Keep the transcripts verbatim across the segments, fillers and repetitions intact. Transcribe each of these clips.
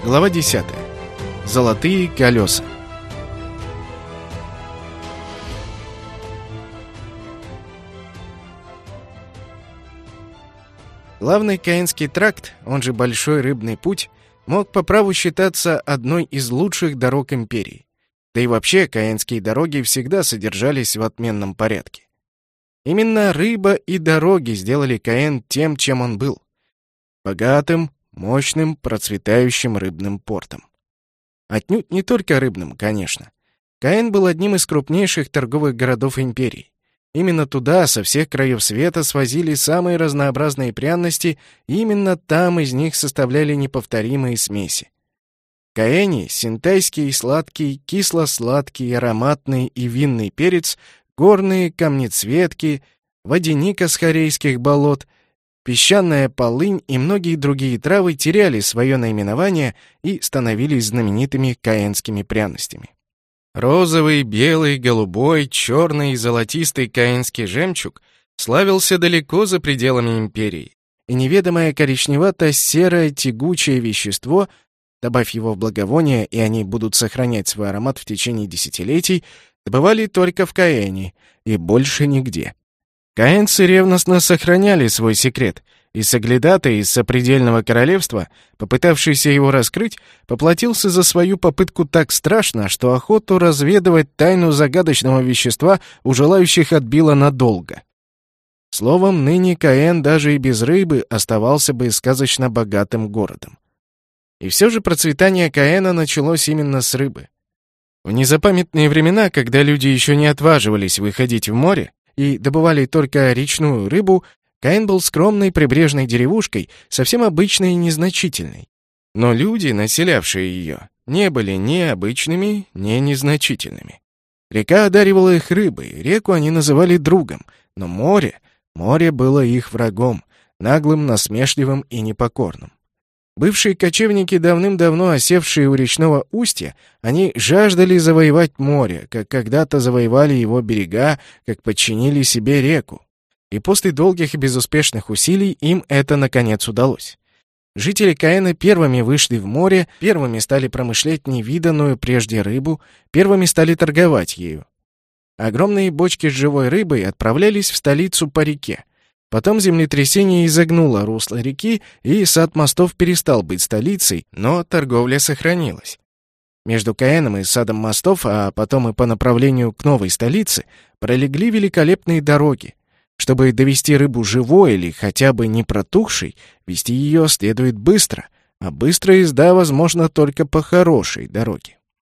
Глава десятая. Золотые колеса. Главный Каенский тракт, он же Большой рыбный путь, мог по праву считаться одной из лучших дорог империи. Да и вообще, каенские дороги всегда содержались в отменном порядке. Именно рыба и дороги сделали Каен тем, чем он был. Богатым, мощным, процветающим рыбным портом. Отнюдь не только рыбным, конечно. Каен был одним из крупнейших торговых городов империи. Именно туда со всех краев света свозили самые разнообразные пряности, и именно там из них составляли неповторимые смеси. В Каэне синтайский, сладкий, кисло-сладкий, ароматный и винный перец, горные камнецветки, водяника с хорейских болот, песчаная полынь и многие другие травы теряли свое наименование и становились знаменитыми каенскими пряностями. Розовый, белый, голубой, черный и золотистый каенский жемчуг славился далеко за пределами империи, и неведомое коричневато-серое тягучее вещество, добавь его в благовония, и они будут сохранять свой аромат в течение десятилетий, добывали только в Каэне и больше нигде. Каенцы ревностно сохраняли свой секрет, и соглядатый из сопредельного королевства, попытавшийся его раскрыть, поплатился за свою попытку так страшно, что охоту разведывать тайну загадочного вещества у желающих отбило надолго. Словом, ныне Каен даже и без рыбы оставался бы сказочно богатым городом. И все же процветание Каена началось именно с рыбы. В незапамятные времена, когда люди еще не отваживались выходить в море и добывали только речную рыбу, Каен был скромной прибрежной деревушкой, совсем обычной и незначительной. Но люди, населявшие ее, не были ни обычными, ни незначительными. Река одаривала их рыбой, реку они называли другом, но море, море было их врагом, наглым, насмешливым и непокорным. Бывшие кочевники, давным-давно осевшие у речного устья, они жаждали завоевать море, как когда-то завоевали его берега, как подчинили себе реку. И после долгих и безуспешных усилий им это, наконец, удалось. Жители Каэна первыми вышли в море, первыми стали промышлять невиданную прежде рыбу, первыми стали торговать ею. Огромные бочки с живой рыбой отправлялись в столицу по реке. Потом землетрясение изогнуло русло реки, и сад мостов перестал быть столицей, но торговля сохранилась. Между Каэном и садом мостов, а потом и по направлению к новой столице, пролегли великолепные дороги. Чтобы довести рыбу живой или хотя бы не протухшей, вести ее следует быстро, а быстрая езда возможна только по хорошей дороге.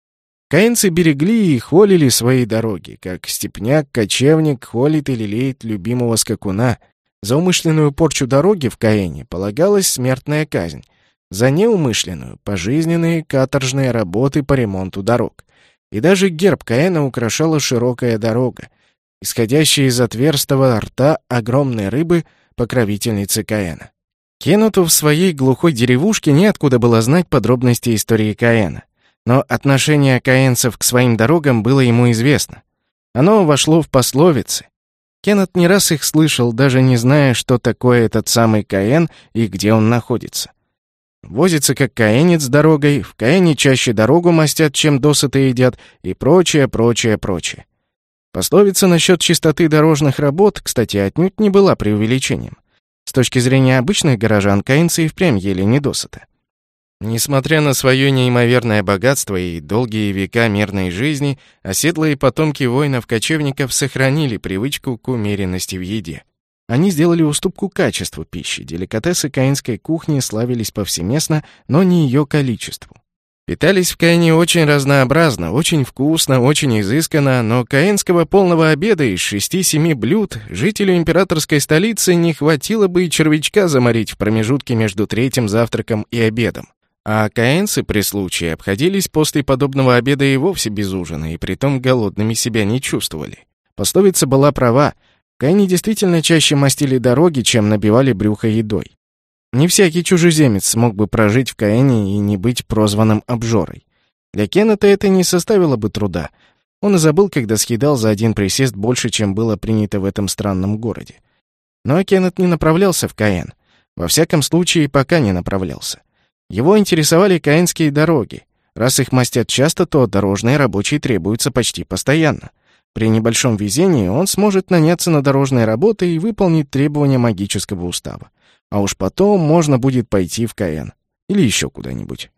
Каенцы берегли и холили свои дороги, как степняк-кочевник холит и лелеет любимого скакуна. За умышленную порчу дороги в Каэне полагалась смертная казнь, за неумышленную — пожизненные каторжные работы по ремонту дорог. И даже герб Каэна украшала широкая дорога, исходящая из отверстого рта огромной рыбы, покровительницы Каэна. Кенуту в своей глухой деревушке неоткуда было знать подробности истории Каэна, но отношение каенцев к своим дорогам было ему известно. Оно вошло в пословицы. Кеннет не раз их слышал, даже не зная, что такое этот самый Каен и где он находится. Возится как каенец с дорогой, в Каэне чаще дорогу мастят, чем досыта едят, и прочее, прочее, прочее. Пословица насчет чистоты дорожных работ, кстати, отнюдь не была преувеличением. С точки зрения обычных горожан, каенцы и впрямь ели недосыта. Несмотря на свое неимоверное богатство и долгие века мирной жизни, оседлые потомки воинов-кочевников сохранили привычку к умеренности в еде. Они сделали уступку качеству пищи, деликатесы каенской кухни славились повсеместно, но не ее количеству. Питались в Каэне очень разнообразно, очень вкусно, очень изысканно, но каенского полного обеда из шести-семи блюд жителю императорской столицы не хватило бы и червячка заморить в промежутке между третьим завтраком и обедом. А каенцы при случае обходились после подобного обеда и вовсе без ужина, и притом голодными себя не чувствовали. Пословица была права. В Каэне действительно чаще мастили дороги, чем набивали брюхо едой. Не всякий чужеземец смог бы прожить в Каэне и не быть прозванным обжорой. Для Кеннета это не составило бы труда. Он и забыл, когда съедал за один присест больше, чем было принято в этом странном городе. Но Кеннет не направлялся в Каэн. Во всяком случае, пока не направлялся. Его интересовали каэнские дороги. Раз их мастят часто, то дорожные рабочие требуются почти постоянно. При небольшом везении он сможет наняться на дорожные работы и выполнить требования магического устава. А уж потом можно будет пойти в Каэн. Или еще куда-нибудь.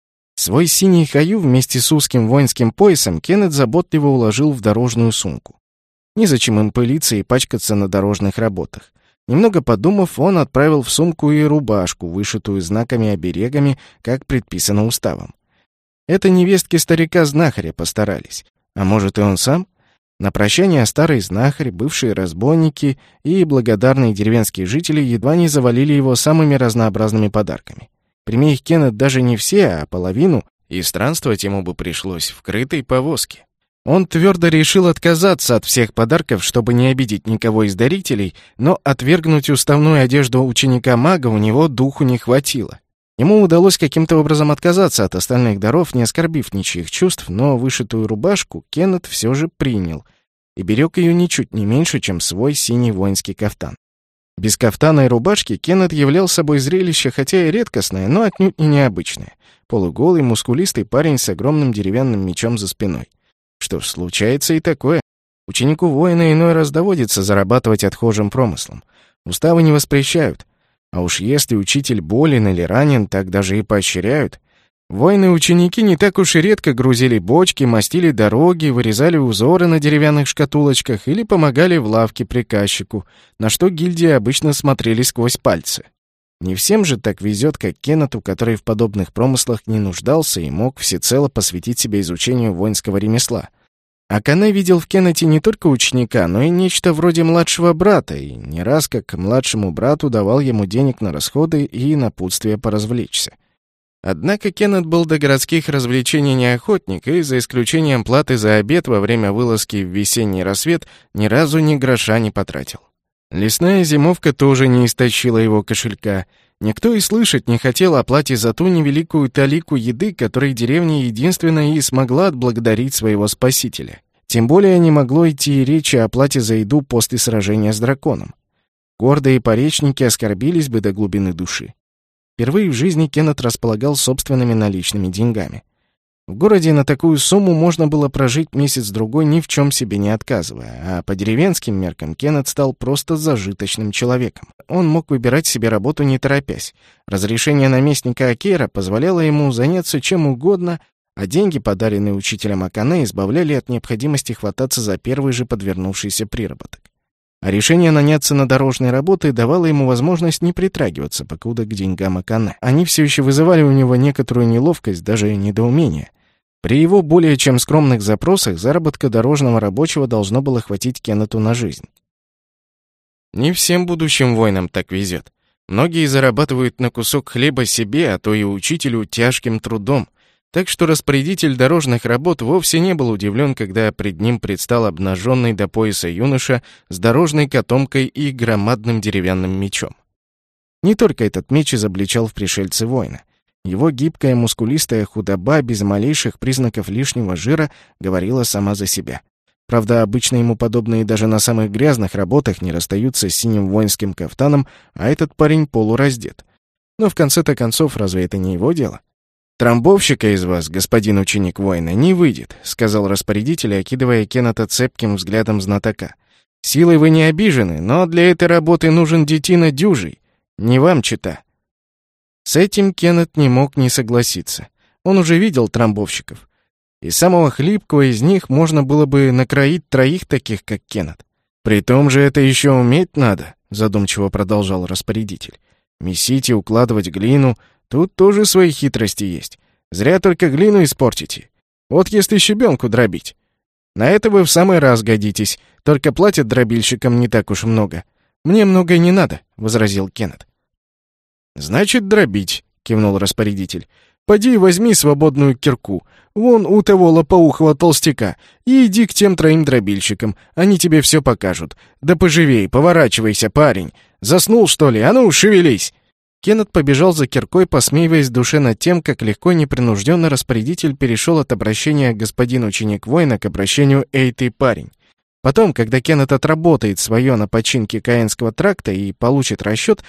Свой синий хаю вместе с узким воинским поясом Кеннет заботливо уложил в дорожную сумку. Незачем им пылиться и пачкаться на дорожных работах. Немного подумав, он отправил в сумку и рубашку, вышитую знаками и оберегами, как предписано уставом. Это невестки старика-знахаря постарались. А может, и он сам? На прощание старый знахарь, бывшие разбойники и благодарные деревенские жители едва не завалили его самыми разнообразными подарками. Прими их Кеннет даже не все, а половину, и странствовать ему бы пришлось в крытой повозке. Он твердо решил отказаться от всех подарков, чтобы не обидеть никого из дарителей, но отвергнуть уставную одежду ученика-мага у него духу не хватило. Ему удалось каким-то образом отказаться от остальных даров, не оскорбив ничьих чувств, но вышитую рубашку Кеннет все же принял и берег ее ничуть не меньше, чем свой синий воинский кафтан. Без кафтана и рубашки Кеннет являл собой зрелище, хотя и редкостное, но отнюдь и необычное. Полуголый, мускулистый парень с огромным деревянным мечом за спиной. Что ж, случается и такое. Ученику воина иной раз доводится зарабатывать отхожим промыслом. Уставы не воспрещают. А уж если учитель болен или ранен, так даже и поощряют. Воины-ученики не так уж и редко грузили бочки, мастили дороги, вырезали узоры на деревянных шкатулочках или помогали в лавке приказчику, на что гильдии обычно смотрели сквозь пальцы. Не всем же так везет, как Кеннету, который в подобных промыслах не нуждался и мог всецело посвятить себя изучению воинского ремесла. Акане видел в Кеннете не только ученика, но и нечто вроде младшего брата, и не раз как младшему брату давал ему денег на расходы и напутствие поразвлечься. Однако Кеннет был до городских развлечений не охотник, и, за исключением платы за обед во время вылазки в весенний рассвет, ни разу ни гроша не потратил. Лесная зимовка тоже не истощила его кошелька. Никто и слышать не хотел о плате за ту невеликую талику еды, которой деревня единственная и смогла отблагодарить своего спасителя. Тем более не могло идти и речи о плате за еду после сражения с драконом. Гордые поречники оскорбились бы до глубины души. Впервые в жизни Кеннет располагал собственными наличными деньгами. В городе на такую сумму можно было прожить месяц-другой, ни в чем себе не отказывая, а по деревенским меркам Кеннет стал просто зажиточным человеком. Он мог выбирать себе работу не торопясь. Разрешение наместника Акейра позволяло ему заняться чем угодно, а деньги, подаренные учителем Акане, избавляли от необходимости хвататься за первый же подвернувшийся приработок. А решение наняться на дорожные работы давало ему возможность не притрагиваться покуда к деньгам Акане. Они все еще вызывали у него некоторую неловкость, даже недоумение. При его более чем скромных запросах заработка дорожного рабочего должно было хватить Кеннету на жизнь. Не всем будущим воинам так везет. Многие зарабатывают на кусок хлеба себе, а то и учителю тяжким трудом. Так что распорядитель дорожных работ вовсе не был удивлен, когда пред ним предстал обнаженный до пояса юноша с дорожной котомкой и громадным деревянным мечом. Не только этот меч изобличал в пришельце воина. Его гибкая мускулистая худоба без малейших признаков лишнего жира говорила сама за себя. Правда, обычно ему подобные даже на самых грязных работах не расстаются с синим воинским кафтаном, а этот парень полураздет. Но в конце-то концов, разве это не его дело? «Трамбовщика из вас, господин ученик воина, не выйдет», — сказал распорядитель, окидывая Кеннета цепким взглядом знатока. «Силой вы не обижены, но для этой работы нужен детина дюжий. Не вам чета». С этим Кеннет не мог не согласиться. Он уже видел трамбовщиков. Из самого хлипкого из них можно было бы накроить троих таких, как Кеннет. «При том же это еще уметь надо», — задумчиво продолжал распорядитель. «Месить и укладывать глину. Тут тоже свои хитрости есть. Зря только глину испортите. Вот если щебенку дробить. На это вы в самый раз годитесь, только платят дробильщикам не так уж много. Мне многое не надо», — возразил Кеннет. «Значит, дробить», — кивнул распорядитель. «Поди возьми свободную кирку, вон у того лопоухого толстяка, и иди к тем троим дробильщикам, они тебе все покажут. Да поживей, поворачивайся, парень. Заснул, что ли? А ну, шевелись!» Кеннет побежал за киркой, посмеиваясь в душе над тем, как легко и непринужденно распорядитель перешел от обращения «господин ученик воина» к обращению «эй, ты, парень». Потом, когда Кеннет отработает свое на починке Каэнского тракта и получит расчет,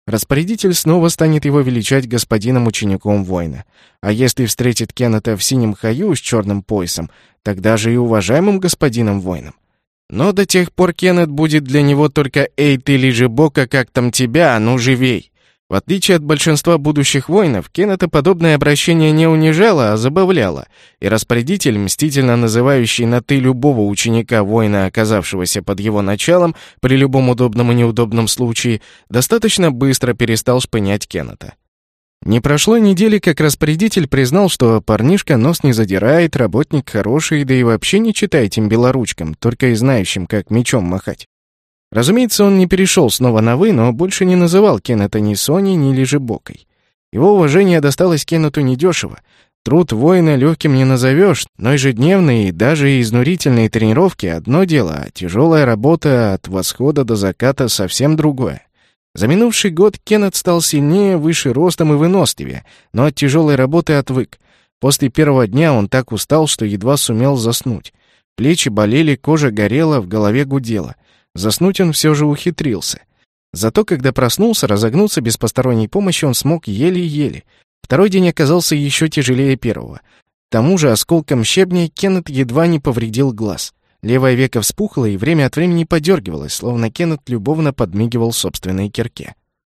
Распорядитель снова станет его величать господином-учеником воина. А если встретит Кеннета в синем хаю с черным поясом, тогда же и уважаемым господином воином. Но до тех пор Кеннет будет для него только «Эй, ты лежебока, как там тебя, а ну живей!». В отличие от большинства будущих воинов, Кеннета подобное обращение не унижало, а забавляло, и распорядитель, мстительно называющий на «ты» любого ученика воина, оказавшегося под его началом, при любом удобном и неудобном случае, достаточно быстро перестал шпынять Кеннета. Не прошло недели, как распорядитель признал, что парнишка нос не задирает, работник хороший, да и вообще не читай этим белоручкам, только и знающим, как мечом махать. Разумеется, он не перешел снова на «вы», но больше не называл Кеннета ни Соней, ни Лежебокой. Его уважение досталось Кеннету недешево. Труд воина легким не назовешь, но ежедневные и даже изнурительные тренировки — одно дело, а тяжелая работа от восхода до заката — совсем другое. За минувший год Кеннет стал сильнее, выше ростом и выносливее, но от тяжелой работы отвык. После первого дня он так устал, что едва сумел заснуть. Плечи болели, кожа горела, в голове гудела. Заснуть он все же ухитрился. Зато, когда проснулся, разогнуться без посторонней помощи он смог еле-еле. Второй день оказался еще тяжелее первого. К тому же осколком щебня Кеннет едва не повредил глаз. Левое веко вспухло и время от времени подергивалось, словно Кеннет любовно подмигивал собственной кирке.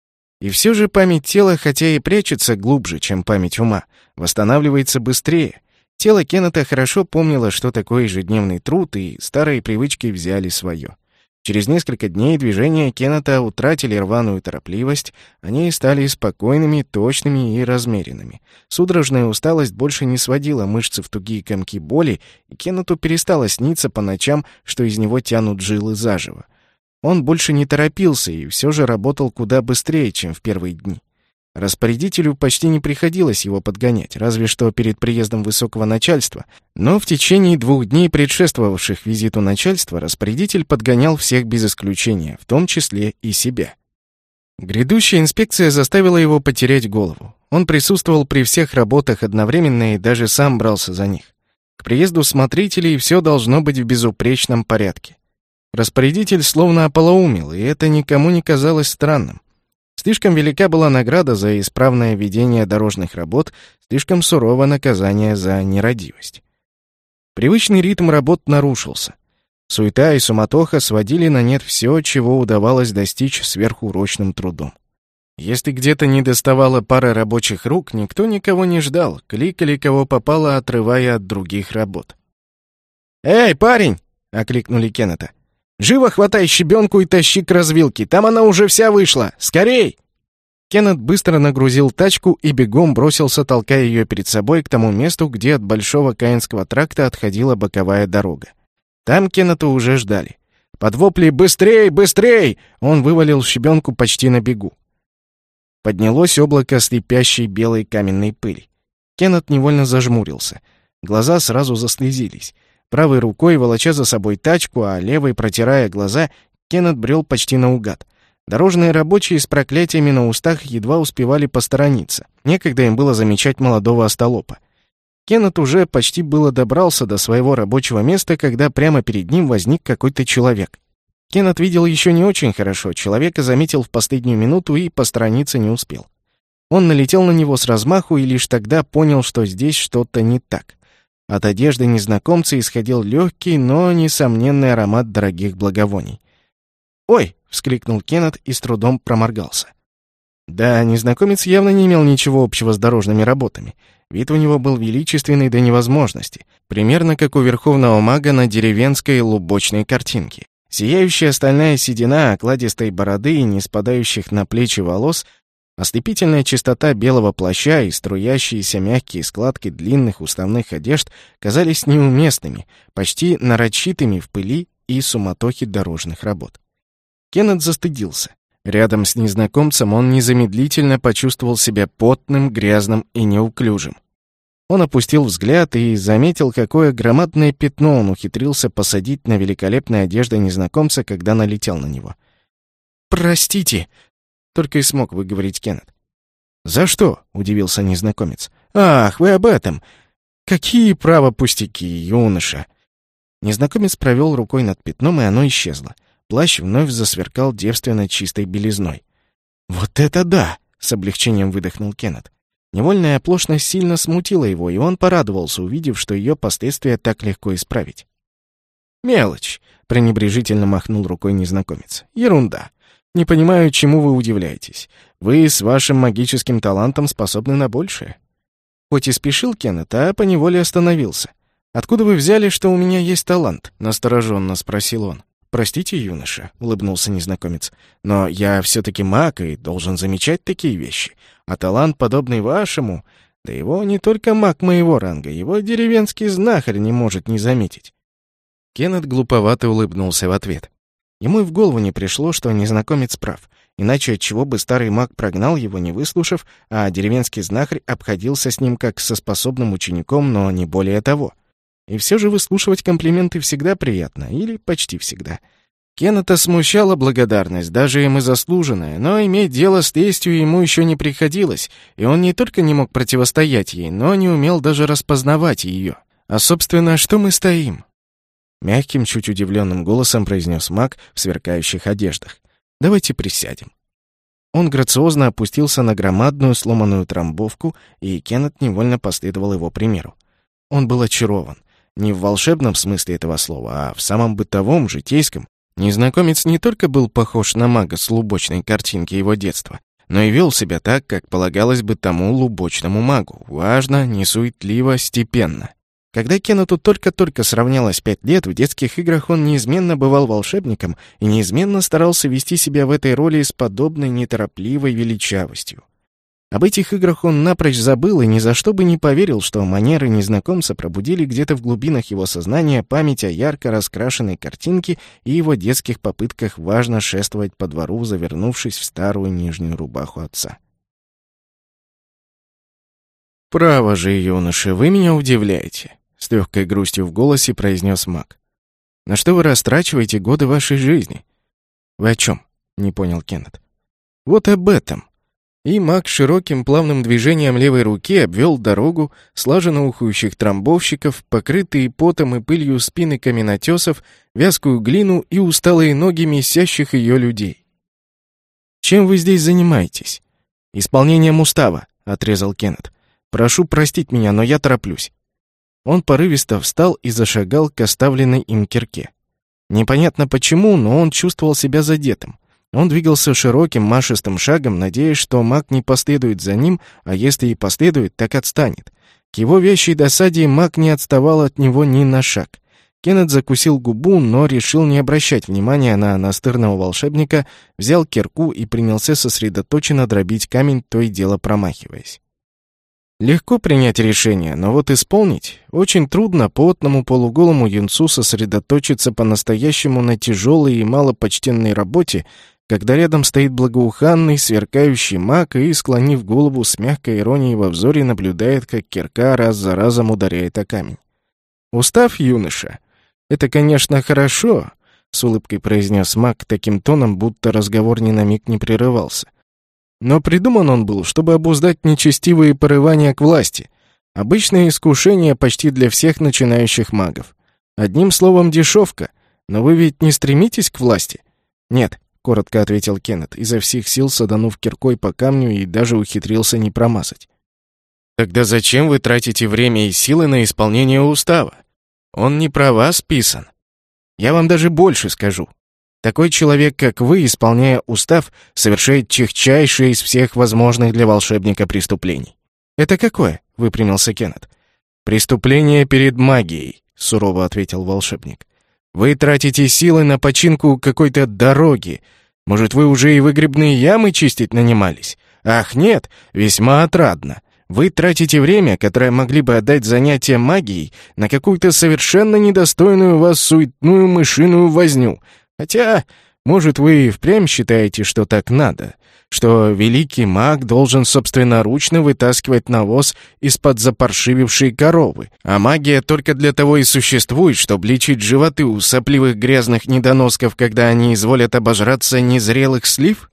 И все же память тела, хотя и прячется глубже, чем память ума, восстанавливается быстрее. Тело Кеннета хорошо помнило, что такое ежедневный труд, и старые привычки взяли свое. Через несколько дней движения Кеннета утратили рваную торопливость, они стали спокойными, точными и размеренными. Судорожная усталость больше не сводила мышцы в тугие комки боли, и Кеннету перестало сниться по ночам, что из него тянут жилы заживо. Он больше не торопился и все же работал куда быстрее, чем в первые дни. Распорядителю почти не приходилось его подгонять, разве что перед приездом высокого начальства, но в течение двух дней, предшествовавших визиту начальства, распорядитель подгонял всех без исключения, в том числе и себя. Грядущая инспекция заставила его потерять голову. Он присутствовал при всех работах одновременно и даже сам брался за них. К приезду смотрителей все должно быть в безупречном порядке. Распорядитель словно ополоумел, и это никому не казалось странным. Слишком велика была награда за исправное ведение дорожных работ, слишком сурово наказание за нерадивость. Привычный ритм работ нарушился. Суета и суматоха сводили на нет все, чего удавалось достичь сверхурочным трудом. Если где-то недоставало пары рабочих рук, никто никого не ждал, кликали кого попало, отрывая от других работ. «Эй, парень!» — окликнули Кеннета. «Живо хватай щебенку и тащи к развилке, там она уже вся вышла! Скорей!» Кеннет быстро нагрузил тачку и бегом бросился, толкая ее перед собой к тому месту, где от Большого Каинского тракта отходила боковая дорога. Там Кеннета уже ждали. Под вопли «Быстрей! Быстрей!» он вывалил щебенку почти на бегу. Поднялось облако слепящей белой каменной пыли. Кеннет невольно зажмурился. Глаза сразу заслезились. Правой рукой, волоча за собой тачку, а левой, протирая глаза, Кеннет брел почти наугад. Дорожные рабочие с проклятиями на устах едва успевали посторониться. Некогда им было замечать молодого остолопа. Кеннет уже почти было добрался до своего рабочего места, когда прямо перед ним возник какой-то человек. Кеннет видел еще не очень хорошо, человека заметил в последнюю минуту и посторониться не успел. Он налетел на него с размаху и лишь тогда понял, что здесь что-то не так. От одежды незнакомца исходил легкий, но несомненный аромат дорогих благовоний. «Ой!» — вскрикнул Кеннет и с трудом проморгался. Да, незнакомец явно не имел ничего общего с дорожными работами. Вид у него был величественный до невозможности, примерно как у верховного мага на деревенской лубочной картинке. Сияющая стальная седина окладистой бороды и не спадающих на плечи волос, ослепительная чистота белого плаща и струящиеся мягкие складки длинных уставных одежд казались неуместными, почти нарочитыми в пыли и суматохе дорожных работ. Кеннет застыдился. Рядом с незнакомцем он незамедлительно почувствовал себя потным, грязным и неуклюжим. Он опустил взгляд и заметил, какое громадное пятно он ухитрился посадить на великолепной одежде незнакомца, когда налетел на него. «Простите!» — только и смог выговорить Кеннет. «За что?» — удивился незнакомец. «Ах, вы об этом! Какие, право, пустяки, юноша!» Незнакомец провел рукой над пятном, и оно исчезло. Плащ вновь засверкал девственно чистой белизной. «Вот это да!» — с облегчением выдохнул Кеннет. Невольная оплошность сильно смутила его, и он порадовался, увидев, что ее последствия так легко исправить. «Мелочь!» — пренебрежительно махнул рукой незнакомец. «Ерунда! Не понимаю, чему вы удивляетесь. Вы с вашим магическим талантом способны на большее». Хоть и спешил Кеннет, а поневоле остановился. «Откуда вы взяли, что у меня есть талант?» — настороженно спросил он. «Простите, юноша», — улыбнулся незнакомец, «но я все-таки маг и должен замечать такие вещи. А талант, подобный вашему, да его не только маг моего ранга, его деревенский знахарь не может не заметить». Кеннет глуповато улыбнулся в ответ. Ему и в голову не пришло, что незнакомец прав. Иначе отчего бы старый маг прогнал его, не выслушав, а деревенский знахарь обходился с ним как со способным учеником, но не более того. И все же выслушивать комплименты всегда приятно, или почти всегда. Кеннета смущала благодарность, даже им и заслуженная, но иметь дело с лестью ему еще не приходилось, и он не только не мог противостоять ей, но не умел даже распознавать ее. «А, собственно, что мы стоим?» Мягким, чуть удивленным голосом произнес маг в сверкающих одеждах. «Давайте присядем». Он грациозно опустился на громадную сломанную трамбовку, и Кеннет невольно последовал его примеру. Он был очарован. Не в волшебном смысле этого слова, а в самом бытовом, житейском. Незнакомец не только был похож на мага с лубочной картинки его детства, но и вел себя так, как полагалось бы тому лубочному магу. Важно, несуетливо, степенно. Когда Кеннету только-только сравнялось пять лет, в детских играх он неизменно бывал волшебником и неизменно старался вести себя в этой роли с подобной неторопливой величавостью. Об этих играх он напрочь забыл и ни за что бы не поверил, что манеры незнакомца пробудили где-то в глубинах его сознания память о ярко раскрашенной картинке и его детских попытках важно шествовать по двору, завернувшись в старую нижнюю рубаху отца. «Право же, юноша, вы меня удивляете», — с легкой грустью в голосе произнес маг. «На что вы растрачиваете годы вашей жизни?» «Вы о чем?» — не понял Кеннет. «Вот об этом». И маг широким плавным движением левой руки обвел дорогу, слаженно ухающих трамбовщиков, покрытые потом и пылью спины каменотесов, вязкую глину и усталые ноги месящих ее людей. «Чем вы здесь занимаетесь?» «Исполнением устава», — отрезал Кеннет. «Прошу простить меня, но я тороплюсь». Он порывисто встал и зашагал к оставленной им кирке. Непонятно почему, но он чувствовал себя задетым. Он двигался широким, машистым шагом, надеясь, что маг не последует за ним, а если и последует, так отстанет. К его вящей досаде маг не отставал от него ни на шаг. Кеннет закусил губу, но решил не обращать внимания на настырного волшебника, взял кирку и принялся сосредоточенно дробить камень, то и дело промахиваясь. Легко принять решение, но вот исполнить очень трудно потному полуголому юнцу сосредоточиться по-настоящему на тяжелой и малопочтенной работе, когда рядом стоит благоуханный, сверкающий маг и, склонив голову с мягкой иронией во взоре, наблюдает, как кирка раз за разом ударяет о камень. «Устав, юноша? Это, конечно, хорошо», — с улыбкой произнес маг таким тоном, будто разговор ни на миг не прерывался. «Но придуман он был, чтобы обуздать нечестивые порывания к власти. Обычное искушение почти для всех начинающих магов. Одним словом, дешевка. Но вы ведь не стремитесь к власти?» «Нет», — коротко ответил Кеннет, изо всех сил саданув киркой по камню и даже ухитрился не промазать. «Тогда зачем вы тратите время и силы на исполнение устава? Он не про вас писан. Я вам даже больше скажу. Такой человек, как вы, исполняя устав, совершает чехчайшее из всех возможных для волшебника преступлений». «Это какое?» — выпрямился Кеннет. «Преступление перед магией», — сурово ответил волшебник. «Вы тратите силы на починку какой-то дороги. Может, вы уже и выгребные ямы чистить нанимались? Ах, нет, весьма отрадно. Вы тратите время, которое могли бы отдать занятия магией, на какую-то совершенно недостойную вас суетную мышиную возню. Хотя, может, вы и впрямь считаете, что так надо, что великий маг должен собственноручно вытаскивать навоз из-под запаршивившей коровы, а магия только для того и существует, чтобы лечить животы у сопливых грязных недоносков, когда они изволят обожраться незрелых слив?»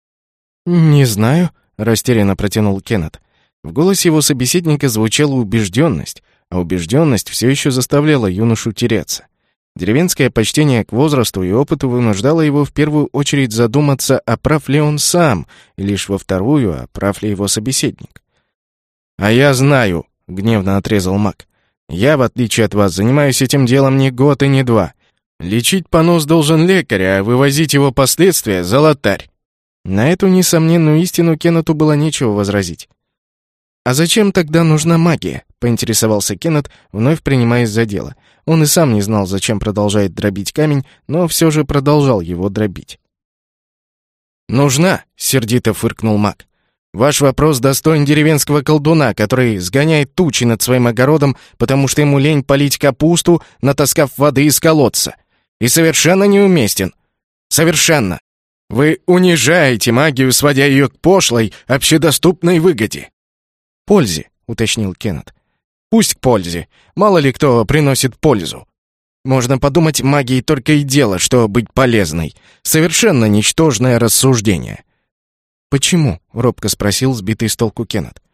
«Не знаю», — растерянно протянул Кеннет. В голосе его собеседника звучала убежденность, а убежденность все еще заставляла юношу теряться. Деревенское почтение к возрасту и опыту вынуждало его в первую очередь задуматься, а прав ли он сам, и лишь во вторую, а прав ли его собеседник. «А я знаю», — гневно отрезал маг. «Я, в отличие от вас, занимаюсь этим делом не год и не два. Лечить понос должен лекарь, а вывозить его последствия — золотарь». На эту несомненную истину Кеннету было нечего возразить. «А зачем тогда нужна магия?» — поинтересовался Кеннет, вновь принимаясь за дело. Он и сам не знал, зачем продолжает дробить камень, но все же продолжал его дробить. «Нужна!» — сердито фыркнул маг. «Ваш вопрос достоин деревенского колдуна, который сгоняет тучи над своим огородом, потому что ему лень полить капусту, натаскав воды из колодца. И совершенно неуместен. Совершенно. Вы унижаете магию, сводя ее к пошлой, общедоступной выгоде». «Пользе», — уточнил Кеннет. «Пусть к пользе. Мало ли кто приносит пользу. Можно подумать, магии только и дело, что быть полезной. Совершенно ничтожное рассуждение». «Почему?» — робко спросил сбитый с толку Кеннет.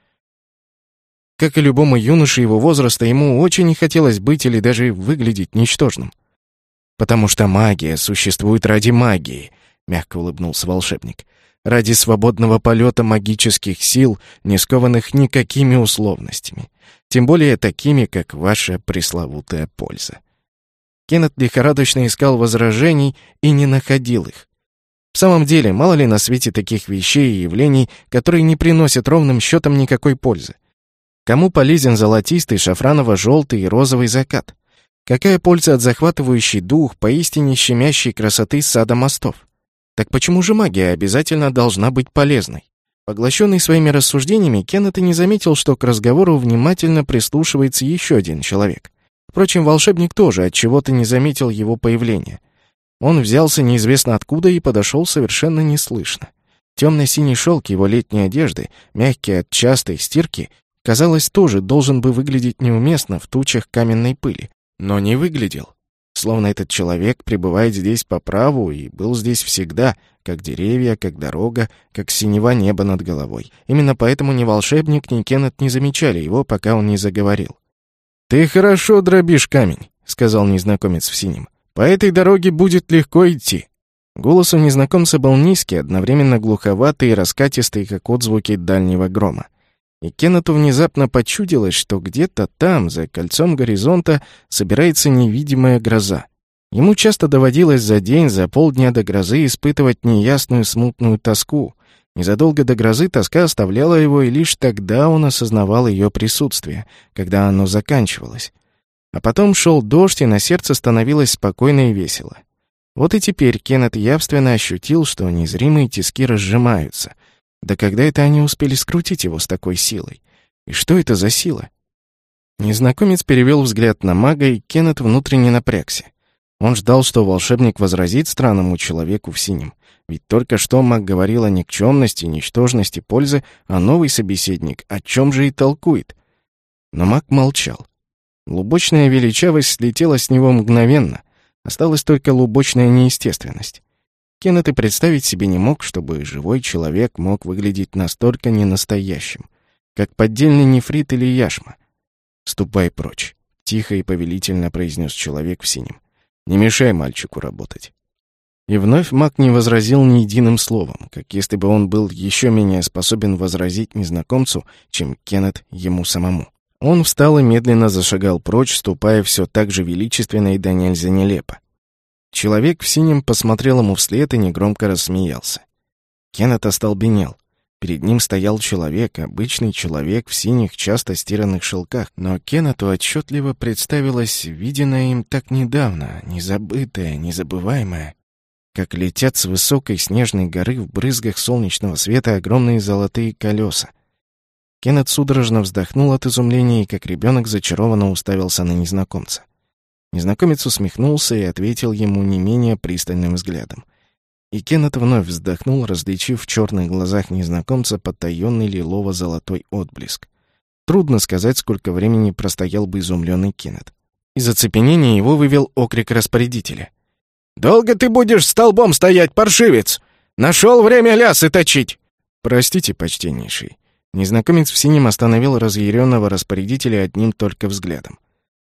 Как и любому юноше его возраста, ему очень не хотелось быть или даже выглядеть ничтожным. «Потому что магия существует ради магии», — мягко улыбнулся волшебник. «Ради свободного полета магических сил, не скованных никакими условностями. Тем более такими, как ваша пресловутая польза». Кеннет лихорадочно искал возражений и не находил их. В самом деле, мало ли на свете таких вещей и явлений, которые не приносят ровным счетом никакой пользы. Кому полезен золотистый, шафраново-желтый и розовый закат? Какая польза от захватывающей дух, поистине щемящей красоты сада мостов? Так почему же магия обязательно должна быть полезной? Поглощенный своими рассуждениями, Кеннет и не заметил, что к разговору внимательно прислушивается еще один человек. Впрочем, волшебник тоже от чего-то не заметил его появления. Он взялся неизвестно откуда и подошел совершенно неслышно. Темно-синий шелк его летней одежды, мягкий от частой стирки, казалось, тоже должен бы выглядеть неуместно в тучах каменной пыли. Но не выглядел. Словно этот человек пребывает здесь по праву и был здесь всегда, как деревья, как дорога, как синева неба над головой. Именно поэтому ни волшебник, ни Кеннет не замечали его, пока он не заговорил. «Ты хорошо дробишь камень», — сказал незнакомец в синем. «По этой дороге будет легко идти». Голос у незнакомца был низкий, одновременно глуховатый и раскатистый, как отзвуки дальнего грома. И Кеннету внезапно почудилось, что где-то там, за кольцом горизонта, собирается невидимая гроза. Ему часто доводилось за день, за полдня до грозы испытывать неясную смутную тоску. Незадолго до грозы тоска оставляла его, и лишь тогда он осознавал ее присутствие, когда оно заканчивалось. А потом шел дождь, и на сердце становилось спокойно и весело. Вот и теперь Кеннет явственно ощутил, что незримые тиски разжимаются. Да когда это они успели скрутить его с такой силой? И что это за сила? Незнакомец перевел взгляд на мага, и Кеннет внутренне напрягся. Он ждал, что волшебник возразит странному человеку в синем. Ведь только что маг говорил о никчемности, ничтожности пользы, а новый собеседник о чем же и толкует. Но маг молчал. Лубочная величавость слетела с него мгновенно. Осталась только лубочная неестественность. Кеннет и представить себе не мог, чтобы живой человек мог выглядеть настолько ненастоящим, как поддельный нефрит или яшма. «Ступай прочь», — тихо и повелительно произнес человек в синем. «Не мешай мальчику работать». И вновь маг не возразил ни единым словом, как если бы он был еще менее способен возразить незнакомцу, чем Кеннет ему самому. Он встал и медленно зашагал прочь, ступая все так же величественно и до нельзя нелепо. Человек в синем посмотрел ему вслед и негромко рассмеялся. Кеннет остолбенел. Перед ним стоял человек, обычный человек в синих, часто стиранных шелках, но Кеннету отчетливо представилось виденное им так недавно, незабытое, незабываемое, как летят с высокой снежной горы в брызгах солнечного света огромные золотые колеса. Кеннет судорожно вздохнул от изумления и, как ребенок, зачарованно уставился на незнакомца. Незнакомец усмехнулся и ответил ему не менее пристальным взглядом. И Кеннет вновь вздохнул, различив в черных глазах незнакомца потаенный лилово-золотой отблеск. Трудно сказать, сколько времени простоял бы изумленный Кеннет. Из оцепенения его вывел окрик распорядителя. «Долго ты будешь столбом стоять, паршивец? Нашел время лясы точить!» «Простите, почтеннейший». Незнакомец в синем остановил разъяренного распорядителя одним только взглядом.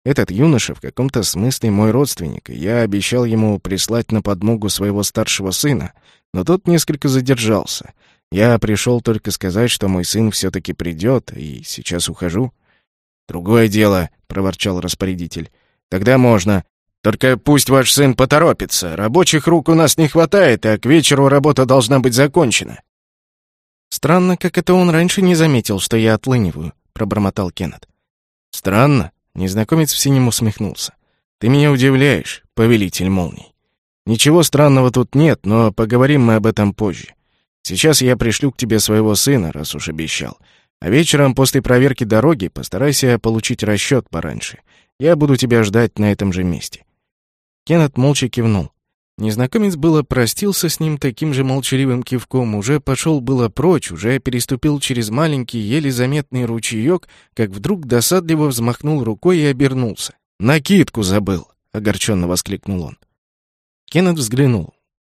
Этот юноша в каком-то смысле мой родственник, и я обещал ему прислать на подмогу своего старшего сына, но тот несколько задержался. Я пришел только сказать, что мой сын все-таки придет, и сейчас ухожу». «Другое дело», — проворчал распорядитель. «Тогда можно. Только пусть ваш сын поторопится. Рабочих рук у нас не хватает, а к вечеру работа должна быть закончена». «Странно, как это он раньше не заметил, что я отлыниваю», — пробормотал Кеннет. «Странно?» — незнакомец в синем усмехнулся. «Ты меня удивляешь, повелитель молний. Ничего странного тут нет, но поговорим мы об этом позже. Сейчас я пришлю к тебе своего сына, раз уж обещал. А вечером после проверки дороги постарайся получить расчет пораньше. Я буду тебя ждать на этом же месте». Кеннет молча кивнул. Незнакомец было простился с ним таким же молчаливым кивком, уже пошел было прочь, уже переступил через маленький, еле заметный ручеек, как вдруг досадливо взмахнул рукой и обернулся. «Накидку забыл!» — огорченно воскликнул он. Кеннет взглянул.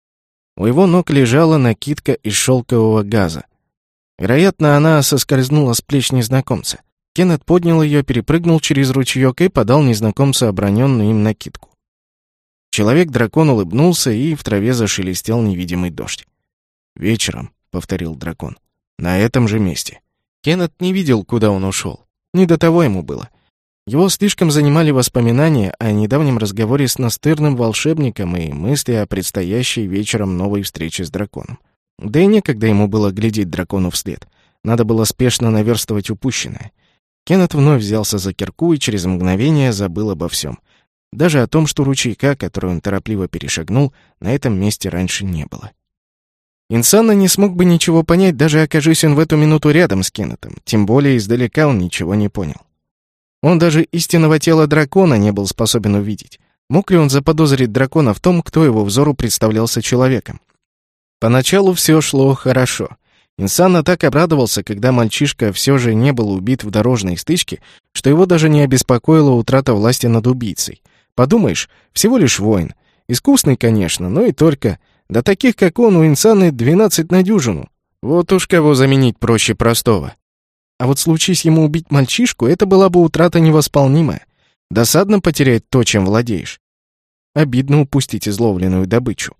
У его ног лежала накидка из шелкового газа. Вероятно, она соскользнула с плеч незнакомца. Кеннет поднял ее, перепрыгнул через ручеек и подал незнакомцу оброненную им накидку. Человек-дракон улыбнулся, и в траве зашелестел невидимый дождь. «Вечером», — повторил дракон, — «на этом же месте». Кеннет не видел, куда он ушел. Не до того ему было. Его слишком занимали воспоминания о недавнем разговоре с настырным волшебником и мысли о предстоящей вечером новой встрече с драконом. Да и некогда ему было глядеть дракону вслед. Надо было спешно наверстывать упущенное. Кеннет вновь взялся за кирку и через мгновение забыл обо всем. Даже о том, что ручейка, который он торопливо перешагнул, на этом месте раньше не было. Инсанна не смог бы ничего понять, даже окажись он в эту минуту рядом с Кеннетом, тем более издалека он ничего не понял. Он даже истинного тела дракона не был способен увидеть. Мог ли он заподозрить дракона в том, кто его взору представлялся человеком? Поначалу все шло хорошо. Инсанна так обрадовался, когда мальчишка все же не был убит в дорожной стычке, что его даже не обеспокоила утрата власти над убийцей. Подумаешь, всего лишь воин. Искусный, конечно, но и только. Да таких, как он, у Инсанны двенадцать на дюжину. Вот уж кого заменить проще простого. А вот случись ему убить мальчишку, это была бы утрата невосполнимая. Досадно потерять то, чем владеешь. Обидно упустить изловленную добычу.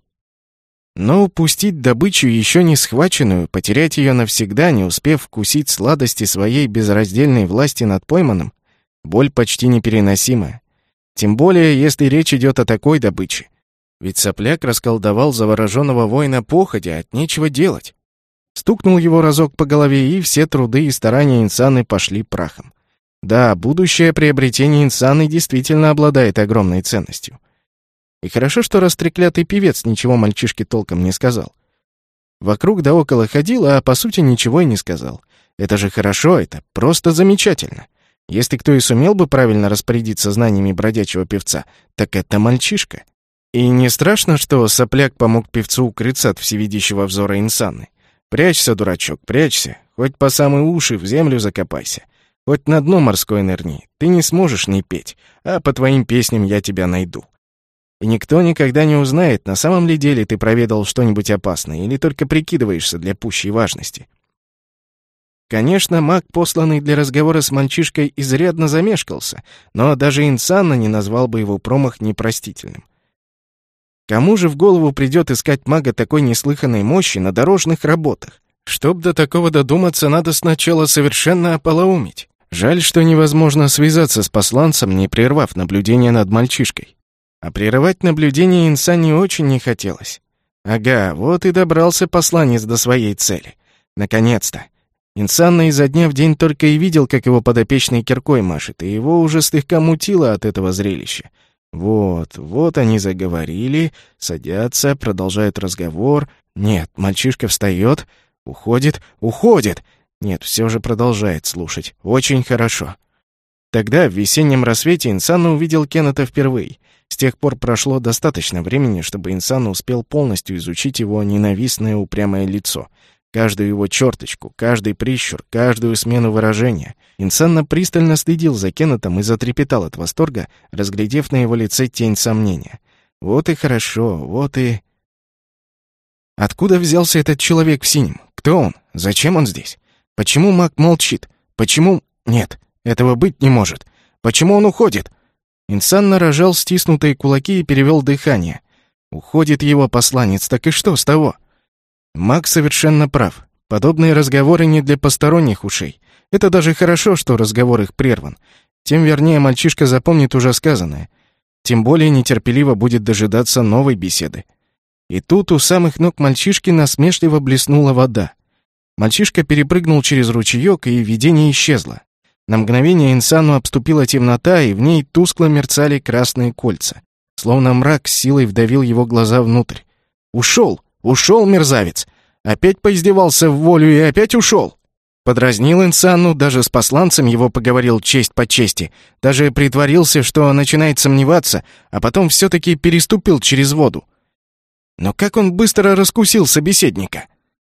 Но упустить добычу, еще не схваченную, потерять ее навсегда, не успев вкусить сладости своей безраздельной власти над пойманным, боль почти непереносимая. Тем более, если речь идет о такой добыче. Ведь сопляк расколдовал завороженного воина походя, от нечего делать. Стукнул его разок по голове, и все труды и старания Инсанны пошли прахом. Да, будущее приобретение Инсанны действительно обладает огромной ценностью. И хорошо, что растреклятый певец ничего мальчишке толком не сказал. Вокруг да около ходил, а по сути ничего и не сказал. Это же хорошо, это просто замечательно. Если кто и сумел бы правильно распорядиться знаниями бродячего певца, так это мальчишка. И не страшно, что сопляк помог певцу укрыться от всевидящего взора Инсанны. Прячься, дурачок, прячься. Хоть по самые уши в землю закопайся. Хоть на дно морской нырни. Ты не сможешь не петь, а по твоим песням я тебя найду. И никто никогда не узнает, на самом ли деле ты проведал что-нибудь опасное или только прикидываешься для пущей важности. Конечно, маг, посланный для разговора с мальчишкой, изрядно замешкался, но даже Инсанна не назвал бы его промах непростительным. Кому же в голову придет искать мага такой неслыханной мощи на дорожных работах? Чтоб до такого додуматься, надо сначала совершенно ополоумить. Жаль, что невозможно связаться с посланцем, не прервав наблюдение над мальчишкой. А прерывать наблюдение Инсанне очень не хотелось. Ага, вот и добрался посланец до своей цели. Наконец-то. Инсанна изо дня в день только и видел, как его подопечный киркой машет, и его уже слегка мутило от этого зрелища. Вот, вот они заговорили, садятся, продолжают разговор. Нет, мальчишка встает, уходит, уходит. Нет, все же продолжает слушать. Очень хорошо. Тогда в весеннем рассвете Инсанна увидел Кеннета впервые. С тех пор прошло достаточно времени, чтобы Инсанна успел полностью изучить его ненавистное упрямое лицо. Каждую его черточку, каждый прищур, каждую смену выражения. Инсанна пристально следил за Кеннетом и затрепетал от восторга, разглядев на его лице тень сомнения. Вот и хорошо, вот и... Откуда взялся этот человек в синем? Кто он? Зачем он здесь? Почему маг молчит? Почему... Нет, этого быть не может. Почему он уходит? Инсан нарожал стиснутые кулаки и перевел дыхание. Уходит его посланец, так и что с того? Маг совершенно прав. Подобные разговоры не для посторонних ушей. Это даже хорошо, что разговор их прерван. Тем вернее мальчишка запомнит уже сказанное. Тем более нетерпеливо будет дожидаться новой беседы. И тут у самых ног мальчишки насмешливо блеснула вода. Мальчишка перепрыгнул через ручеёк, и видение исчезло. На мгновение Инсану обступила темнота, и в ней тускло мерцали красные кольца. Словно мрак с силой вдавил его глаза внутрь. «Ушел! Ушел, мерзавец! Опять поиздевался в волю и опять ушел!» Подразнил Инсану, даже с посланцем его поговорил честь по чести, даже притворился, что начинает сомневаться, а потом все-таки переступил через воду. Но как он быстро раскусил собеседника!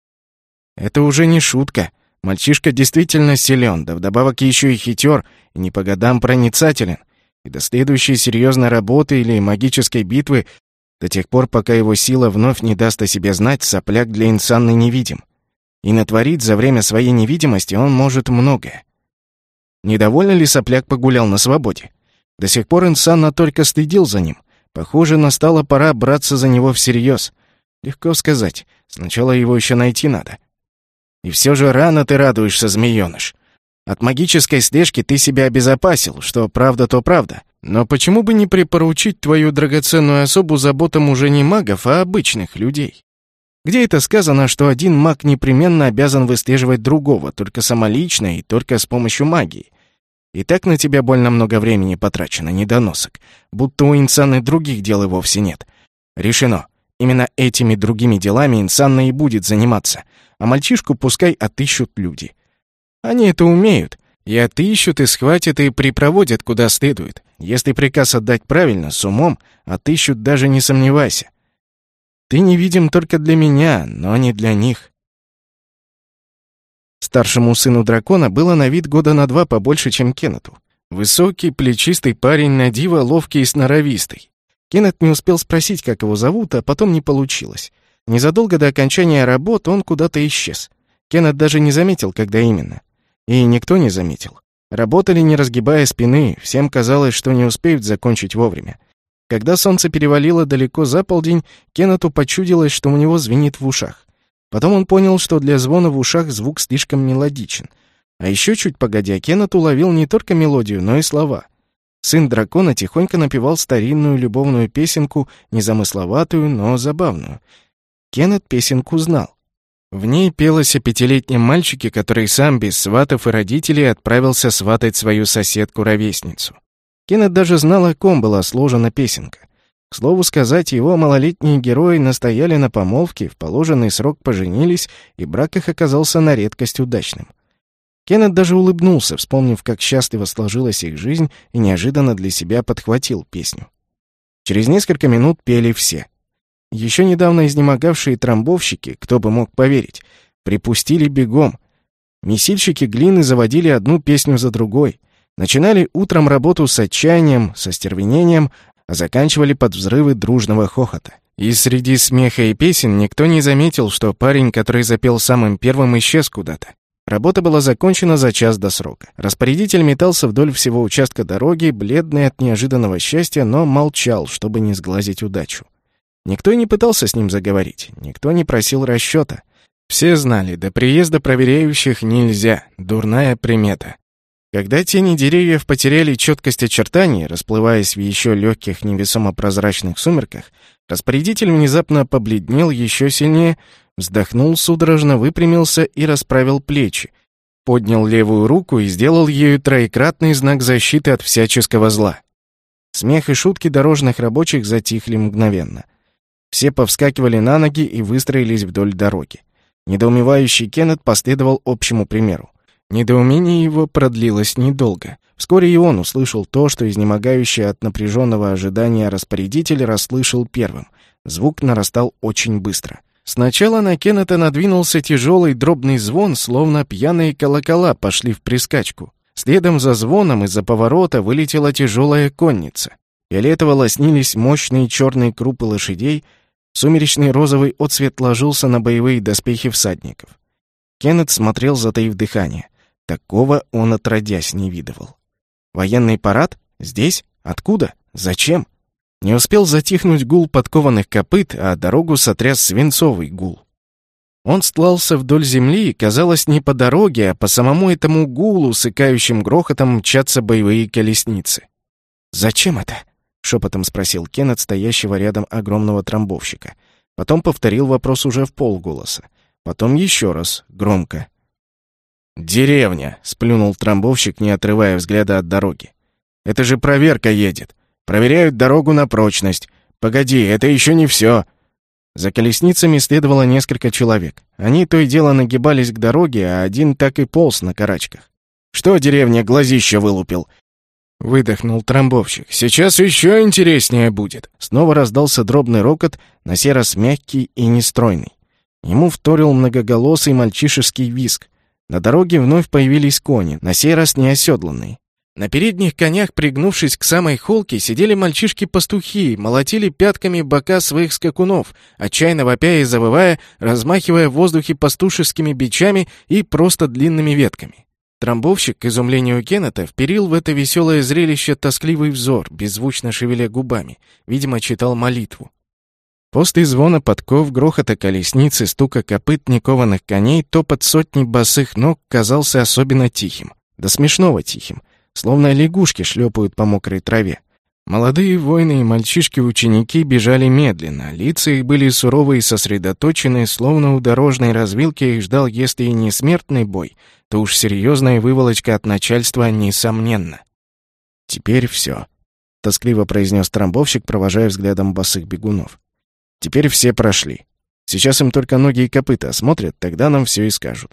Это уже не шутка. Мальчишка действительно силен, да вдобавок еще и хитер, и не по годам проницателен. И до следующей серьезной работы или магической битвы, до тех пор, пока его сила вновь не даст о себе знать, сопляк для Инсаны невидим. И натворить за время своей невидимости он может многое. Недовольно ли сопляк погулял на свободе? До сих пор Инсанна только стыдил за ним. Похоже, настала пора браться за него всерьез. Легко сказать. Сначала его еще найти надо. И все же рано ты радуешься, змеёныш. От магической слежки ты себя обезопасил, что правда, то правда. Но почему бы не припоручить твою драгоценную особу заботам уже не магов, а обычных людей? Где это сказано, что один маг непременно обязан выслеживать другого, только самолично и только с помощью магии? И так на тебя больно много времени потрачено, недоносок. Будто у Инсаны других дел и вовсе нет. Решено. Именно этими другими делами Инсанна и будет заниматься. А мальчишку пускай отыщут люди. Они это умеют. И отыщут, и схватят, и припроводят куда следует. Если приказ отдать правильно, с умом, отыщут, даже не сомневайся. Ты невидим только для меня, но не для них. Старшему сыну дракона было на вид года на два побольше, чем Кеннету. Высокий, плечистый парень, на диво ловкий и сноровистый. Кеннет не успел спросить, как его зовут, а потом не получилось. Незадолго до окончания работ он куда-то исчез. Кеннет даже не заметил, когда именно. И никто не заметил. Работали, не разгибая спины, всем казалось, что не успеют закончить вовремя. Когда солнце перевалило далеко за полдень, Кеннету почудилось, что у него звенит в ушах. Потом он понял, что для звона в ушах звук слишком мелодичен. А еще чуть погодя, Кеннет уловил не только мелодию, но и слова. Сын дракона тихонько напевал старинную любовную песенку, незамысловатую, но забавную. Кеннет песенку знал. В ней пелось о пятилетнем мальчике, который сам без сватов и родителей отправился сватать свою соседку-ровесницу. Кеннет даже знал, о ком была сложена песенка. К слову сказать, его малолетние герои настояли на помолвке, в положенный срок поженились, и брак их оказался на редкость удачным. Кеннет даже улыбнулся, вспомнив, как счастливо сложилась их жизнь, и неожиданно для себя подхватил песню. Через несколько минут пели все. Еще недавно изнемогавшие трамбовщики, кто бы мог поверить, припустили бегом. Месильщики глины заводили одну песню за другой. Начинали утром работу с отчаянием, со стервенением, а заканчивали под взрывы дружного хохота. И среди смеха и песен никто не заметил, что парень, который запел самым первым, исчез куда-то. Работа была закончена за час до срока. Распорядитель метался вдоль всего участка дороги, бледный от неожиданного счастья, но молчал, чтобы не сглазить удачу. Никто и не пытался с ним заговорить, никто не просил расчета. Все знали, до приезда проверяющих нельзя, дурная примета. Когда тени деревьев потеряли четкость очертаний, расплываясь в еще легких невесомо-прозрачных сумерках, распорядитель внезапно побледнел еще сильнее, вздохнул судорожно, выпрямился и расправил плечи, поднял левую руку и сделал ею троекратный знак защиты от всяческого зла. Смех и шутки дорожных рабочих затихли мгновенно. Все повскакивали на ноги и выстроились вдоль дороги. Недоумевающий Кеннет последовал общему примеру. Недоумение его продлилось недолго. Вскоре и он услышал то, что изнемогающий от напряженного ожидания распорядитель расслышал первым. Звук нарастал очень быстро. Сначала на Кеннета надвинулся тяжелый дробный звон, словно пьяные колокола пошли в прискачку. Следом за звоном из-за поворота вылетела тяжелая конница. Фиолетово лоснились мощные черные крупы лошадей, сумеречный розовый отсвет ложился на боевые доспехи всадников. Кеннет смотрел, затаив дыхание. Такого он отродясь не видывал. Военный парад? Здесь? Откуда? Зачем? Не успел затихнуть гул подкованных копыт, а дорогу сотряс свинцовый гул. Он стлался вдоль земли, и, казалось, не по дороге, а по самому этому гулу с икающим грохотом мчатся боевые колесницы. «Зачем это?» — шепотом спросил Кен от стоящего рядом огромного трамбовщика. Потом повторил вопрос уже в полголоса. Потом еще раз, громко. «Деревня!» — сплюнул трамбовщик, не отрывая взгляда от дороги. «Это же проверка едет. Проверяют дорогу на прочность. Погоди, это еще не все!» За колесницами следовало несколько человек. Они то и дело нагибались к дороге, а один так и полз на карачках. «Что, деревня, глазище вылупил?» — выдохнул трамбовщик. «Сейчас еще интереснее будет!» Снова раздался дробный рокот, на сей раз мягкий и нестройный. Ему вторил многоголосый мальчишеский визг. На дороге вновь появились кони, на сей раз неоседланные. На передних конях, пригнувшись к самой холке, сидели мальчишки-пастухи, молотили пятками бока своих скакунов, отчаянно вопя и завывая, размахивая в воздухе пастушескими бичами и просто длинными ветками. Трамбовщик, к изумлению Кеннета, вперил в это веселое зрелище тоскливый взор, беззвучно шевеля губами. Видимо, читал молитву. После звона подков, грохота колесницы, стука копыт никованных коней, топот сотни босых ног казался особенно тихим. До смешного тихим. Словно лягушки шлепают по мокрой траве. Молодые воины и мальчишки-ученики бежали медленно, лица их были суровы и сосредоточены, словно у дорожной развилки их ждал, если и не смертный бой, то уж серьезная выволочка от начальства, несомненно. «Теперь все», — тоскливо произнес трамбовщик, провожая взглядом босых бегунов. «Теперь все прошли. Сейчас им только ноги и копыта осмотрят, тогда нам все и скажут».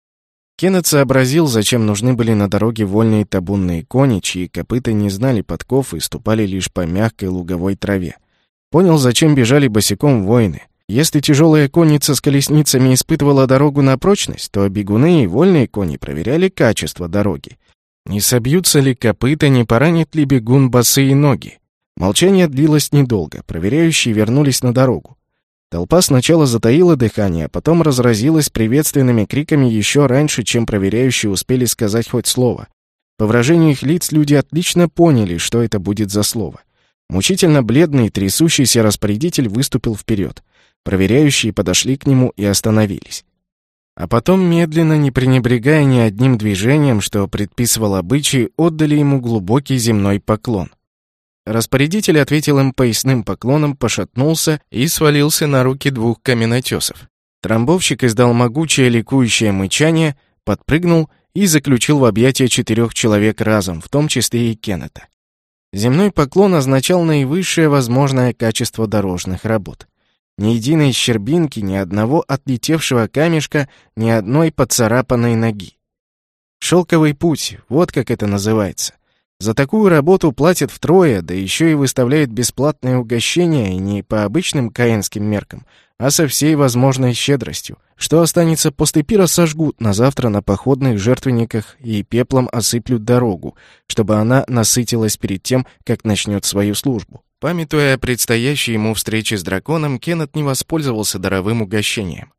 Кеннет сообразил, зачем нужны были на дороге вольные табунные кони, чьи копыта не знали подков и ступали лишь по мягкой луговой траве. Понял, зачем бежали босиком воины. Если тяжелая конница с колесницами испытывала дорогу на прочность, то бегуны и вольные кони проверяли качество дороги. Не собьются ли копыта, не поранит ли бегун босые ноги. Молчание длилось недолго, проверяющие вернулись на дорогу. Толпа сначала затаила дыхание, а потом разразилась приветственными криками еще раньше, чем проверяющие успели сказать хоть слово. По выражению их лиц люди отлично поняли, что это будет за слово. Мучительно бледный, трясущийся распорядитель выступил вперед. Проверяющие подошли к нему и остановились. А потом, медленно, не пренебрегая ни одним движением, что предписывал обычай, отдали ему глубокий земной поклон. Распорядитель ответил им поясным поклоном, пошатнулся и свалился на руки двух каменотесов. Трамбовщик издал могучее ликующее мычание, подпрыгнул и заключил в объятия четырех человек разом, в том числе и Кеннета. Земной поклон означал наивысшее возможное качество дорожных работ. Ни единой щербинки, ни одного отлетевшего камешка, ни одной поцарапанной ноги. Шелковый путь, вот как это называется. За такую работу платят втрое, да еще и выставляют бесплатное угощение, и не по обычным каенским меркам, а со всей возможной щедростью. Что останется после пира, сожгут на завтра на походных жертвенниках и пеплом осыплют дорогу, чтобы она насытилась перед тем, как начнет свою службу. Памятуя о предстоящей ему встрече с драконом, Кеннет не воспользовался даровым угощением.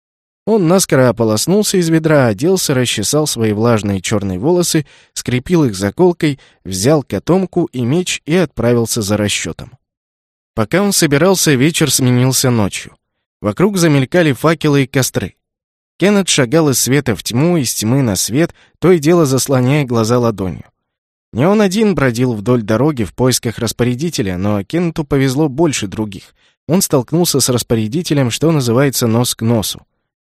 Он наскоро ополоснулся из ведра, оделся, расчесал свои влажные черные волосы, скрепил их заколкой, взял котомку и меч и отправился за расчетом. Пока он собирался, вечер сменился ночью. Вокруг замелькали факелы и костры. Кеннет шагал из света в тьму, из тьмы на свет, то и дело заслоняя глаза ладонью. Не он один бродил вдоль дороги в поисках распорядителя, но Кеннету повезло больше других. Он столкнулся с распорядителем, что называется, нос к носу.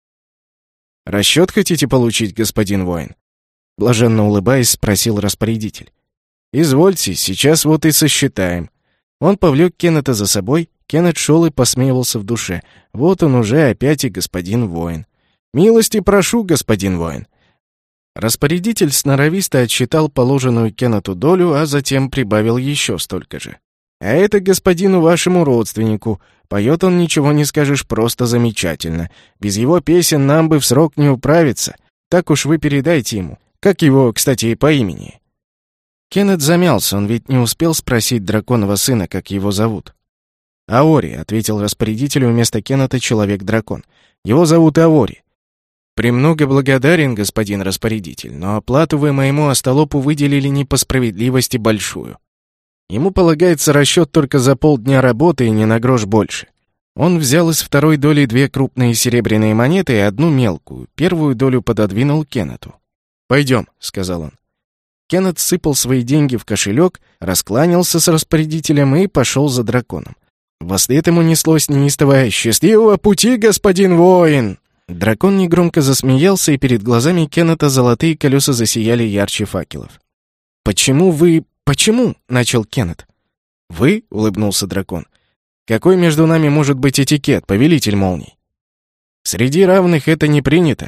«Расчет хотите получить, господин воин?» Блаженно улыбаясь, спросил распорядитель. «Извольте, сейчас вот и сосчитаем». Он повлек Кеннета за собой. Кеннет шел и посмеивался в душе. Вот он уже опять и господин воин. «Милости прошу, господин воин». Распорядитель сноровисто отсчитал положенную Кеннету долю, а затем прибавил еще столько же. «А это господину вашему родственнику. Поет он, ничего не скажешь, просто замечательно. Без его песен нам бы в срок не управиться. Так уж вы передайте ему. Как его, кстати, по имени?» Кеннет замялся, он ведь не успел спросить драконова сына, как его зовут. «Аори», — ответил распорядителю вместо Кеннета человек-дракон. «Его зовут Аори». «Премного благодарен, господин распорядитель, но оплату вы моему остолопу выделили не по справедливости большую». Ему полагается расчет только за полдня работы и не на грош больше. Он взял из второй доли две крупные серебряные монеты и одну мелкую. Первую долю пододвинул Кеннету. «Пойдем», — сказал он. Кеннет сыпал свои деньги в кошелек, раскланялся с распорядителем и пошел за драконом. Вслед ему неслось неистовое «Счастливого пути, господин воин!». Дракон негромко засмеялся, и перед глазами Кеннета золотые колеса засияли ярче факелов. «Почему вы... Почему?» — начал Кеннет. «Вы?» — улыбнулся дракон. «Какой между нами может быть этикет, повелитель молний? Среди равных это не принято».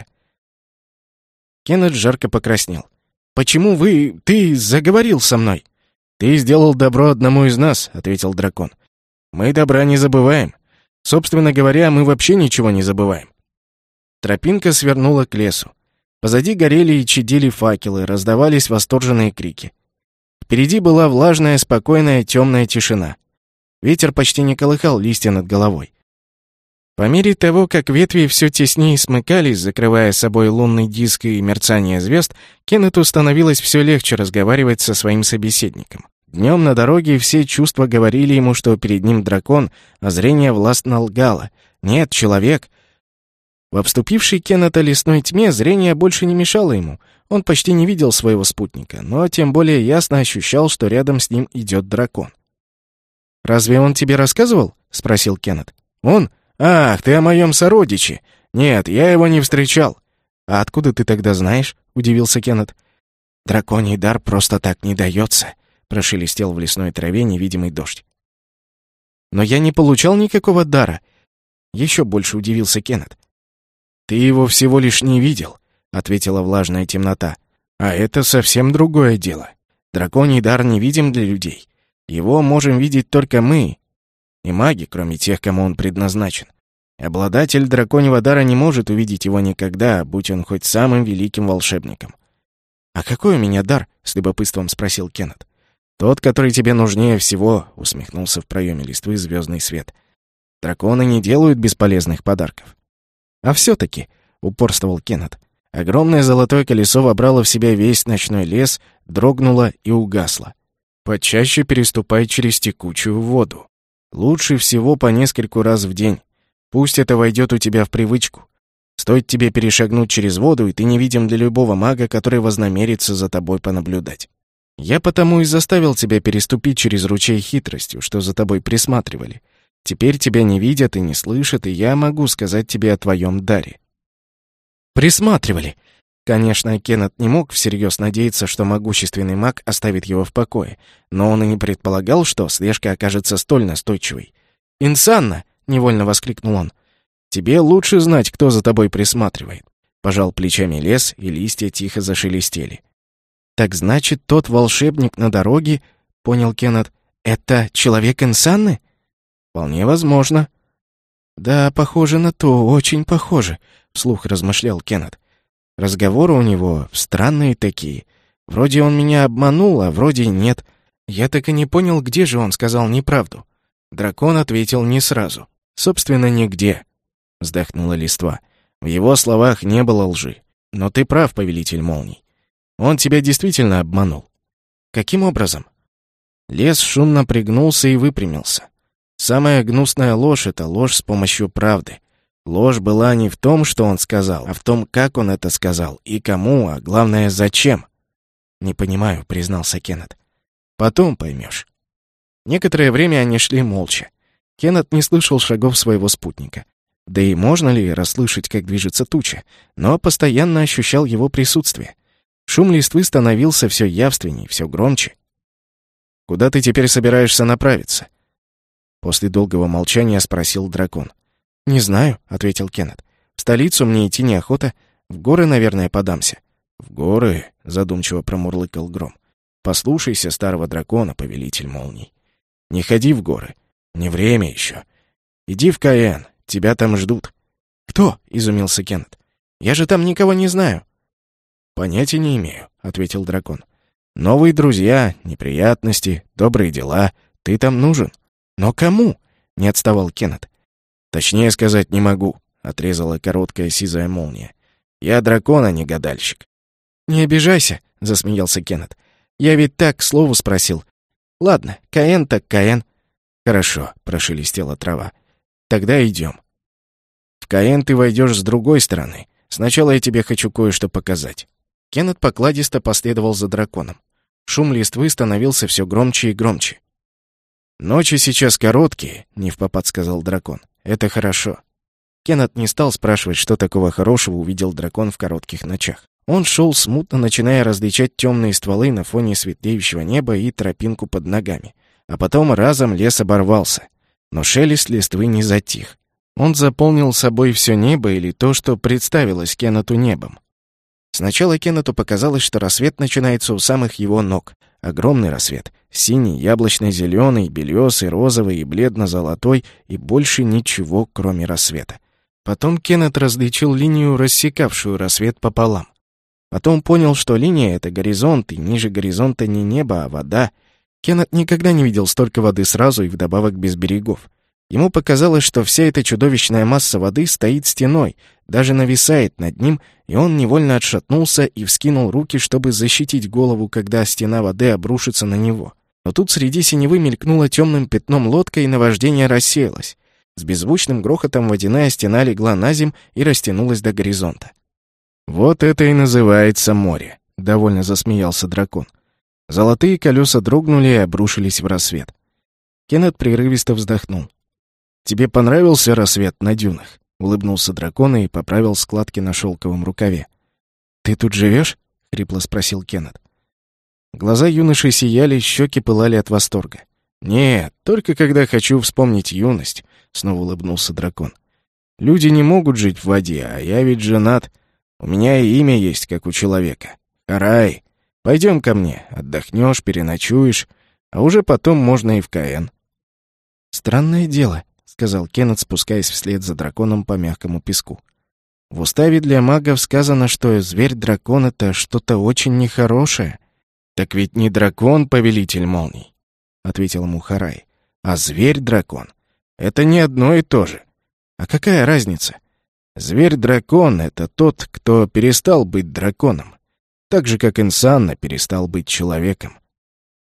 Кеннет жарко покраснел. «Почему вы... Ты заговорил со мной?» «Ты сделал добро одному из нас», — ответил дракон. «Мы добра не забываем. Собственно говоря, мы вообще ничего не забываем». Тропинка свернула к лесу. Позади горели и чадили факелы, раздавались восторженные крики. Впереди была влажная, спокойная, темная тишина. Ветер почти не колыхал листья над головой. По мере того, как ветви все теснее смыкались, закрывая собой лунный диск и мерцание звезд, Кеннету становилось все легче разговаривать со своим собеседником. Днем на дороге все чувства говорили ему, что перед ним дракон, а зрение властно лгало. Нет, человек. В обступившей Кеннета лесной тьме зрение больше не мешало ему. Он почти не видел своего спутника, но тем более ясно ощущал, что рядом с ним идет дракон. «Разве он тебе рассказывал?» — спросил Кеннет. «Он? Ах, ты о моем сородиче! Нет, я его не встречал». «А откуда ты тогда знаешь?» — удивился Кеннет. «Драконий дар просто так не дается», — прошелестел в лесной траве невидимый дождь. «Но я не получал никакого дара», — еще больше удивился Кеннет. «Ты его всего лишь не видел», — ответила влажная темнота. «А это совсем другое дело. Драконий дар невидим для людей. Его можем видеть только мы, и маги, кроме тех, кому он предназначен. Обладатель драконьего дара не может увидеть его никогда, будь он хоть самым великим волшебником». «А какой у меня дар?» — с любопытством спросил Кеннет. «Тот, который тебе нужнее всего», — усмехнулся в проеме листвы звездный свет. «Драконы не делают бесполезных подарков». «А все-таки», — упорствовал Кеннет, огромное золотое колесо вобрало в себя весь ночной лес, дрогнуло и угасло. «Почаще переступай через текучую воду. Лучше всего по нескольку раз в день. Пусть это войдет у тебя в привычку. Стоит тебе перешагнуть через воду, и ты невидим для любого мага, который вознамерится за тобой понаблюдать. Я потому и заставил тебя переступить через ручей хитростью, что за тобой присматривали. Теперь тебя не видят и не слышат, и я могу сказать тебе о твоем даре». «Присматривали!» Конечно, Кеннет не мог всерьез надеяться, что могущественный маг оставит его в покое, но он и не предполагал, что слежка окажется столь настойчивой. «Инсанна!» — невольно воскликнул он. «Тебе лучше знать, кто за тобой присматривает». Пожал плечами лес, и листья тихо зашелестели. «Так значит, тот волшебник на дороге, — понял Кеннет, — это человек Инсанны?» «Вполне возможно». «Да, похоже на то, очень похоже», — вслух размышлял Кеннет. «Разговоры у него странные такие. Вроде он меня обманул, а вроде нет. Я так и не понял, где же он сказал неправду». Дракон ответил не сразу. «Собственно, нигде», — вздохнула листва. «В его словах не было лжи. Но ты прав, повелитель молний. Он тебя действительно обманул». «Каким образом?» Лес шумно пригнулся и выпрямился. Самая гнусная ложь — это ложь с помощью правды. Ложь была не в том, что он сказал, а в том, как он это сказал, и кому, а главное, зачем. «Не понимаю», — признался Кеннет. «Потом поймешь». Некоторое время они шли молча. Кеннет не слышал шагов своего спутника. Да и можно ли расслышать, как движется туча, но постоянно ощущал его присутствие. Шум листвы становился все явственней, все громче. «Куда ты теперь собираешься направиться?» После долгого молчания спросил дракон. «Не знаю», — ответил Кеннет. «В столицу мне идти неохота. В горы, наверное, подамся». «В горы?» — задумчиво промурлыкал Гром. «Послушайся старого дракона, повелитель молний. Не ходи в горы. Не время еще. Иди в Каэн, тебя там ждут». «Кто?» — изумился Кеннет. «Я же там никого не знаю». «Понятия не имею», — ответил дракон. «Новые друзья, неприятности, добрые дела. Ты там нужен». «Но кому?» — не отставал Кеннет. «Точнее сказать не могу», — отрезала короткая сизая молния. «Я дракон, а не гадальщик». «Не обижайся», — засмеялся Кеннет. «Я ведь так, к слову, спросил. Ладно, Каэн так Каэн». «Хорошо», — прошелестела трава. «Тогда идем. В Каэн ты войдешь с другой стороны. Сначала я тебе хочу кое-что показать». Кеннет покладисто последовал за драконом. Шум листвы становился все громче и громче. «Ночи сейчас короткие», — невпопад сказал дракон. «Это хорошо». Кеннет не стал спрашивать, что такого хорошего увидел дракон в коротких ночах. Он шел смутно, начиная различать темные стволы на фоне светлеющего неба и тропинку под ногами. А потом разом лес оборвался. Но шелест листвы не затих. Он заполнил собой все небо или то, что представилось Кеннету небом. Сначала Кеннету показалось, что рассвет начинается у самых его ног. Огромный рассвет. Синий, яблочно-зеленый, белесый, розовый и бледно-золотой, и больше ничего, кроме рассвета. Потом Кеннет различил линию, рассекавшую рассвет пополам. Потом понял, что линия — это горизонт, и ниже горизонта не небо, а вода. Кеннет никогда не видел столько воды сразу и вдобавок без берегов. Ему показалось, что вся эта чудовищная масса воды стоит стеной, даже нависает над ним, и он невольно отшатнулся и вскинул руки, чтобы защитить голову, когда стена воды обрушится на него. Но тут среди синевы мелькнула темным пятном лодка, и наваждение рассеялось. С беззвучным грохотом водяная стена легла на земь и растянулась до горизонта. «Вот это и называется море», — довольно засмеялся дракон. Золотые колеса дрогнули и обрушились в рассвет. Кеннет прерывисто вздохнул. «Тебе понравился рассвет на дюнах?» — улыбнулся дракон и поправил складки на шелковом рукаве. «Ты тут живешь?» — хрипло спросил Кеннет. Глаза юноши сияли, щеки пылали от восторга. «Нет, только когда хочу вспомнить юность», — снова улыбнулся дракон. «Люди не могут жить в воде, а я ведь женат. У меня и имя есть, как у человека. Харай. Пойдем ко мне, отдохнешь, переночуешь, а уже потом можно и в Каэн». «Странное дело», — сказал Кеннет, спускаясь вслед за драконом по мягкому песку. «В уставе для магов сказано, что зверь-дракон — это что-то очень нехорошее». «Так ведь не дракон, повелитель молний», — ответил ему Харай, — «а зверь-дракон. Это не одно и то же». «А какая разница?» «Зверь-дракон — это тот, кто перестал быть драконом, так же, как Инсанна перестал быть человеком.